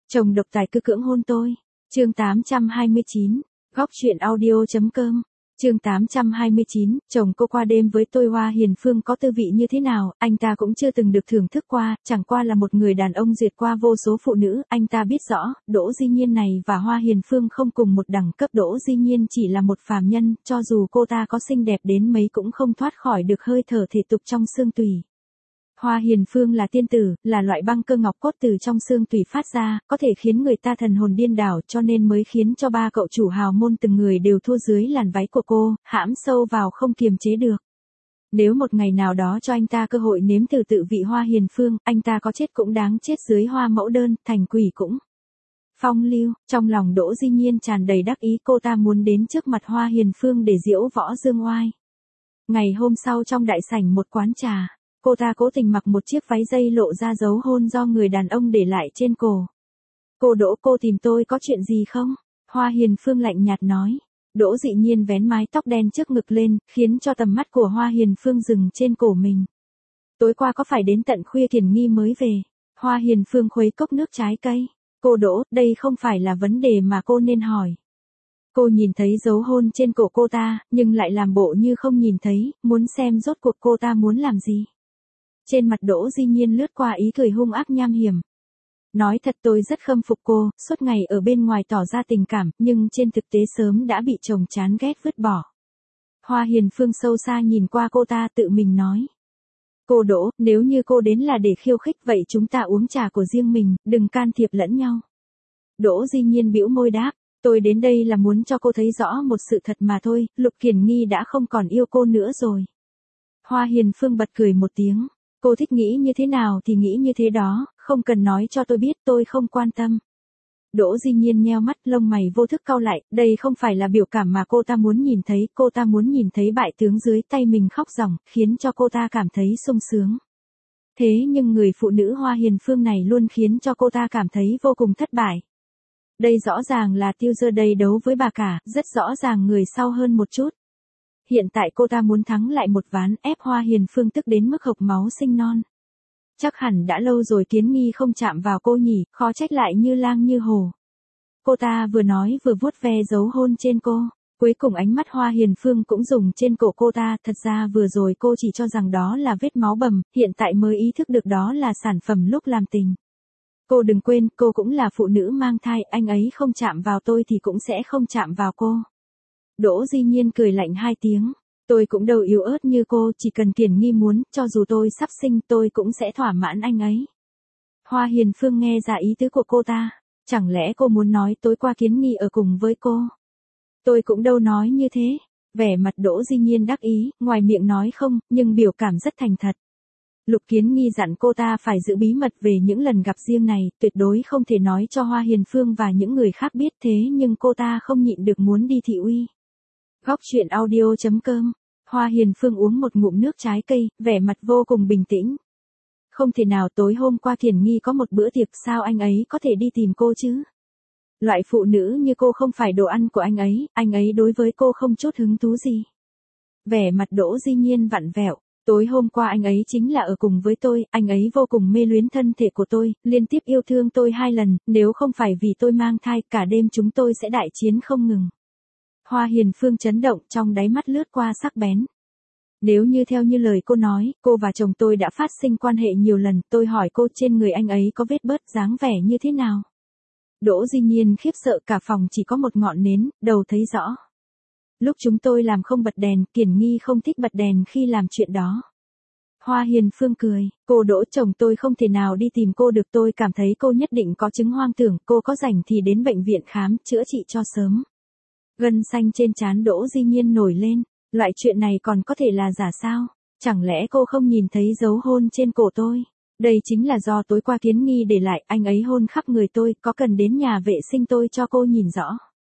Chồng độc tài cứ cưỡng hôn tôi. Chương 829. Góc truyện audio.com. Chương 829, chồng cô qua đêm với tôi Hoa Hiền Phương có tư vị như thế nào, anh ta cũng chưa từng được thưởng thức qua, chẳng qua là một người đàn ông duyệt qua vô số phụ nữ, anh ta biết rõ, Đỗ Di Nhiên này và Hoa Hiền Phương không cùng một đẳng cấp. Đỗ Di Nhiên chỉ là một phàm nhân, cho dù cô ta có xinh đẹp đến mấy cũng không thoát khỏi được hơi thở thể tục trong xương tủy. Hoa Hiền Phương là tiên tử, là loại băng cơ ngọc cốt từ trong xương tủy phát ra, có thể khiến người ta thần hồn điên đảo, cho nên mới khiến cho ba cậu chủ hào môn từng người đều thua dưới làn váy của cô, hãm sâu vào không kiềm chế được. Nếu một ngày nào đó cho anh ta cơ hội nếm thử tự vị Hoa Hiền Phương, anh ta có chết cũng đáng chết dưới hoa mẫu đơn, thành quỷ cũng phong lưu. Trong lòng Đỗ Di Nhiên tràn đầy đắc ý, cô ta muốn đến trước mặt Hoa Hiền Phương để diễu võ dương oai. Ngày hôm sau trong đại sảnh một quán trà, cô ta cố tình mặc một chiếc váy dây lộ ra dấu hôn do người đàn ông để lại trên cổ. Cô Đỗ, cô tìm tôi có chuyện gì không? Hoa Hiền Phương lạnh nhạt nói. Đỗ Dị Nhiên vén mái tóc đen trước ngực lên, khiến cho tầm mắt của Hoa Hiền Phương dừng trên cổ mình. Tối qua có phải đến tận khuya Kiền Nghi mới về? Hoa Hiền Phương khuấy cốc nước trái cây. Cô Đỗ, đây không phải là vấn đề mà cô nên hỏi. Cô nhìn thấy dấu hôn trên cổ cô ta, nhưng lại làm bộ như không nhìn thấy, muốn xem rốt cuộc cô ta muốn làm gì. Trên mặt Đỗ Di Nhiên lướt qua ý cười hung ác nham hiểm. Nói thật tôi rất khâm phục cô, suốt ngày ở bên ngoài tỏ ra tình cảm, nhưng trên thực tế sớm đã bị chồng chán ghét vứt bỏ. Hoa Hiền Phương sâu xa nhìn qua cô ta tự mình nói. Cô Đỗ, nếu như cô đến là để khiêu khích vậy chúng ta uống trà của riêng mình, đừng can thiệp lẫn nhau. Đỗ Di Nhiên bĩu môi đáp, tôi đến đây là muốn cho cô thấy rõ một sự thật mà thôi, Lục Kiền Nghi đã không còn yêu cô nữa rồi. Hoa Hiền Phương bật cười một tiếng. Cô thích nghĩ như thế nào thì nghĩ như thế đó, không cần nói cho tôi biết, tôi không quan tâm. Đỗ Di Nhiên nheo mắt, lông mày vô thức cau lại, đây không phải là biểu cảm mà cô ta muốn nhìn thấy, cô ta muốn nhìn thấy bại tướng dưới tay mình khóc ròng, khiến cho cô ta cảm thấy sung sướng. Thế nhưng người phụ nữ Hoa Hiền Phương này luôn khiến cho cô ta cảm thấy vô cùng thất bại. Đây rõ ràng là Tiêu Dơ đây đấu với bà cả, rất rõ ràng người sau hơn một chút. Hiện tại cô ta muốn thắng lại một ván, ép Hoa Hiền Phương tức đến mức hộc máu sinh non. Chắc hẳn đã lâu rồi Kiến Nghi không chạm vào cô nhỉ, khó trách lại như lang như hổ. Cô ta vừa nói vừa vuốt ve dấu hôn trên cô. Cuối cùng ánh mắt Hoa Hiền Phương cũng dùng trên cổ cô ta, thật ra vừa rồi cô chỉ cho rằng đó là vết máu bầm, hiện tại mới ý thức được đó là sản phẩm lúc làm tình. Cô đừng quên, cô cũng là phụ nữ mang thai, anh ấy không chạm vào tôi thì cũng sẽ không chạm vào cô. Đỗ Di Nhiên cười lạnh hai tiếng. Tôi cũng đâu yếu ớt như cô, chỉ cần Kiền Nghi muốn, cho dù tôi sắp sinh tôi cũng sẽ thỏa mãn anh ấy. Hoa Hiền Phương nghe ra ý tứ của cô ta. Chẳng lẽ cô muốn nói tối qua Kiến Nghi ở cùng với cô? Tôi cũng đâu nói như thế. Vẻ mặt Đỗ Di Nhiên đắc ý, ngoài miệng nói không, nhưng biểu cảm rất thành thật. Lục Kiến Nghi dặn cô ta phải giữ bí mật về những lần gặp riêng này, tuyệt đối không thể nói cho Hoa Hiền Phương và những người khác biết, thế nhưng cô ta không nhịn được muốn đi thị uy. Góc truyện audio.com. Hoa Hiền Phương uống một ngụm nước trái cây, vẻ mặt vô cùng bình tĩnh. Không thể nào, tối hôm qua Kiền Nghi có một bữa tiệc, sao anh ấy có thể đi tìm cô chứ? Loại phụ nữ như cô không phải đồ ăn của anh ấy đối với cô không chút hứng thú gì. Vẻ mặt Đỗ Di Nhiên vặn vẹo. Tối hôm qua anh ấy chính là ở cùng với tôi, anh ấy vô cùng mê luyến thân thể của tôi, liên tiếp yêu thương tôi 2 lần, nếu không phải vì tôi mang thai, cả đêm chúng tôi sẽ đại chiến không ngừng. Hoa Hiền Phương chấn động, trong đáy mắt lướt qua sắc bén. Nếu như theo như lời cô nói, cô và chồng tôi đã phát sinh quan hệ nhiều lần, tôi hỏi cô trên người anh ấy có vết bớt dáng vẻ như thế nào? Đỗ Di Nhiên khiếp sợ, cả phòng chỉ có một ngọn nến, đầu thấy rõ. Lúc chúng tôi làm không bật đèn, Kiền Nghi không thích bật đèn khi làm chuyện đó. Hoa Hiền Phương cười, cô Đỗ, chồng tôi không thể nào đi tìm cô được, tôi cảm thấy cô nhất định có chứng hoang tưởng, cô có rảnh thì đến bệnh viện khám, chữa trị cho sớm. Gân xanh trên trán Đỗ Di Nhiên nổi lên, loại chuyện này còn có thể là giả sao? Chẳng lẽ cô không nhìn thấy dấu hôn trên cổ tôi? Đây chính là do tối qua Kiến Nghi để lại, anh ấy hôn khắp người tôi, có cần đến nhà vệ sinh tôi cho cô nhìn rõ.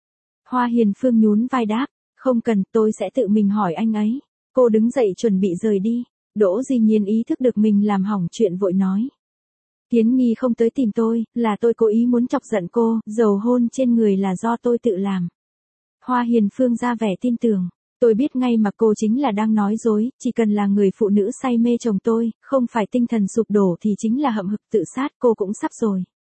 Hoa Hiền Phương nhún vai đáp, không cần, tôi sẽ tự mình hỏi anh ấy. Cô đứng dậy chuẩn bị rời đi. Đỗ Di Nhiên ý thức được mình làm hỏng chuyện vội nói. Kiến Nghi không tới tìm tôi, là tôi cố ý muốn chọc giận cô, dầu hôn trên người là do tôi tự làm. Hoa Hiền Phương ra vẻ tin tưởng. Tôi biết ngay mà cô chính là đang nói dối, chỉ cần là người phụ nữ say mê chồng tôi, không phải tinh thần sụp đổ thì chính là hậm hực tự sát, cô cũng sắp rồi.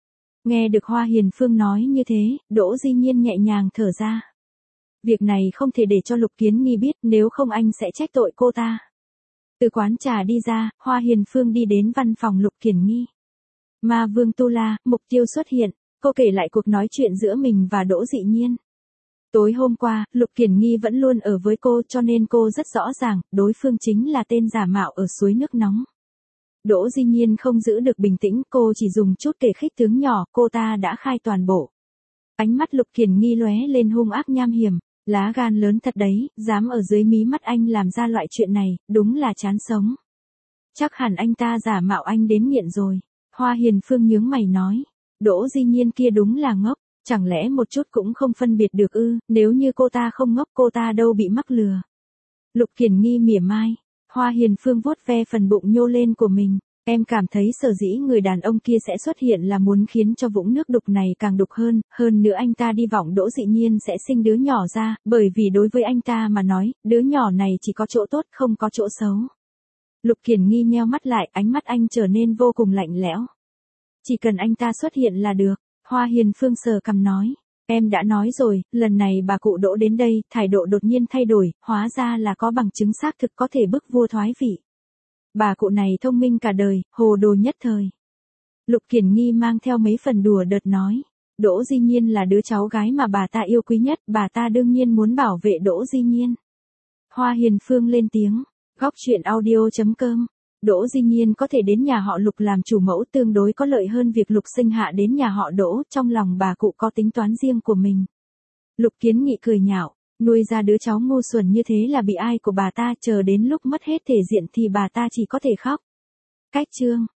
Nghe được Hoa Hiền Phương nói như thế, Đỗ Di Nhiên nhẹ nhàng thở ra. Việc này không thể để cho Lục Kiến Nghi biết, nếu không anh sẽ trách tội cô ta. Từ quán trà đi ra, Hoa Hiền Phương đi đến văn phòng Lục Kiển Nghi. Ma Vương Tu La, mục tiêu xuất hiện, cô kể lại cuộc nói chuyện giữa mình và Đỗ Dị Nhiên. Tối hôm qua, Lục Kiển Nghi vẫn luôn ở với cô cho nên cô rất rõ ràng, đối phương chính là tên giả mạo ở suối nước nóng. Đỗ Di Nhiên không giữ được bình tĩnh, cô chỉ dùng chút kể khích tướng nhỏ, cô ta đã khai toàn bộ. Ánh mắt Lục Kiển Nghi lóe lên hung ác nham hiểm, lá gan lớn thật đấy, dám ở dưới mí mắt anh làm ra loại chuyện này, đúng là chán sống. Chắc hẳn anh ta giả mạo anh đến nghiện rồi. Hoa Hiền Phương nhướng mày nói, Đỗ Di Nhiên kia đúng là ngốc, chẳng lẽ một chút cũng không phân biệt được ư, nếu như cô ta không ngốc cô ta đâu bị mắc lừa. Lục Kiển Nghi mỉa mai, Hoa Hiền Phương vuốt ve phần bụng nhô lên của mình, em cảm thấy sở dĩ người đàn ông kia sẽ xuất hiện là muốn khiến cho vũng nước đục này càng đục hơn nữa anh ta đi vọng Đỗ Dị Nhiên sẽ sinh đứa nhỏ ra, bởi vì đối với anh ta mà nói, đứa nhỏ này chỉ có chỗ tốt không có chỗ xấu. Lục Kiển Nghi nheo mắt lại, ánh mắt anh trở nên vô cùng lạnh lẽo. Chỉ cần anh ta xuất hiện là được, Hoa Hiền Phương sờ cằm nói. Em đã nói rồi, lần này bà cụ Đỗ đến đây, thái độ đột nhiên thay đổi, hóa ra là có bằng chứng xác thực có thể bức vua thoái vị. Bà cụ này thông minh cả đời, hồ đồ nhất thời. Lục Kiển Nghi mang theo mấy phần đùa đợt nói. Đỗ Di Nhiên là đứa cháu gái mà bà ta yêu quý nhất, bà ta đương nhiên muốn bảo vệ Đỗ Di Nhiên. Hoa Hiền Phương lên tiếng. Góc truyện audio.com. Đỗ Di Nhiên có thể đến nhà họ Lục làm chủ mẫu tương đối có lợi hơn việc Lục Sinh Hạ đến nhà họ Đỗ, trong lòng bà cụ có tính toán riêng của mình. Lục Kiến Nghị cười nhạo, nuôi ra đứa cháu ngu xuẩn như thế là bị ai của bà ta, chờ đến lúc mất hết thể diện thì bà ta chỉ có thể khóc. Cách chương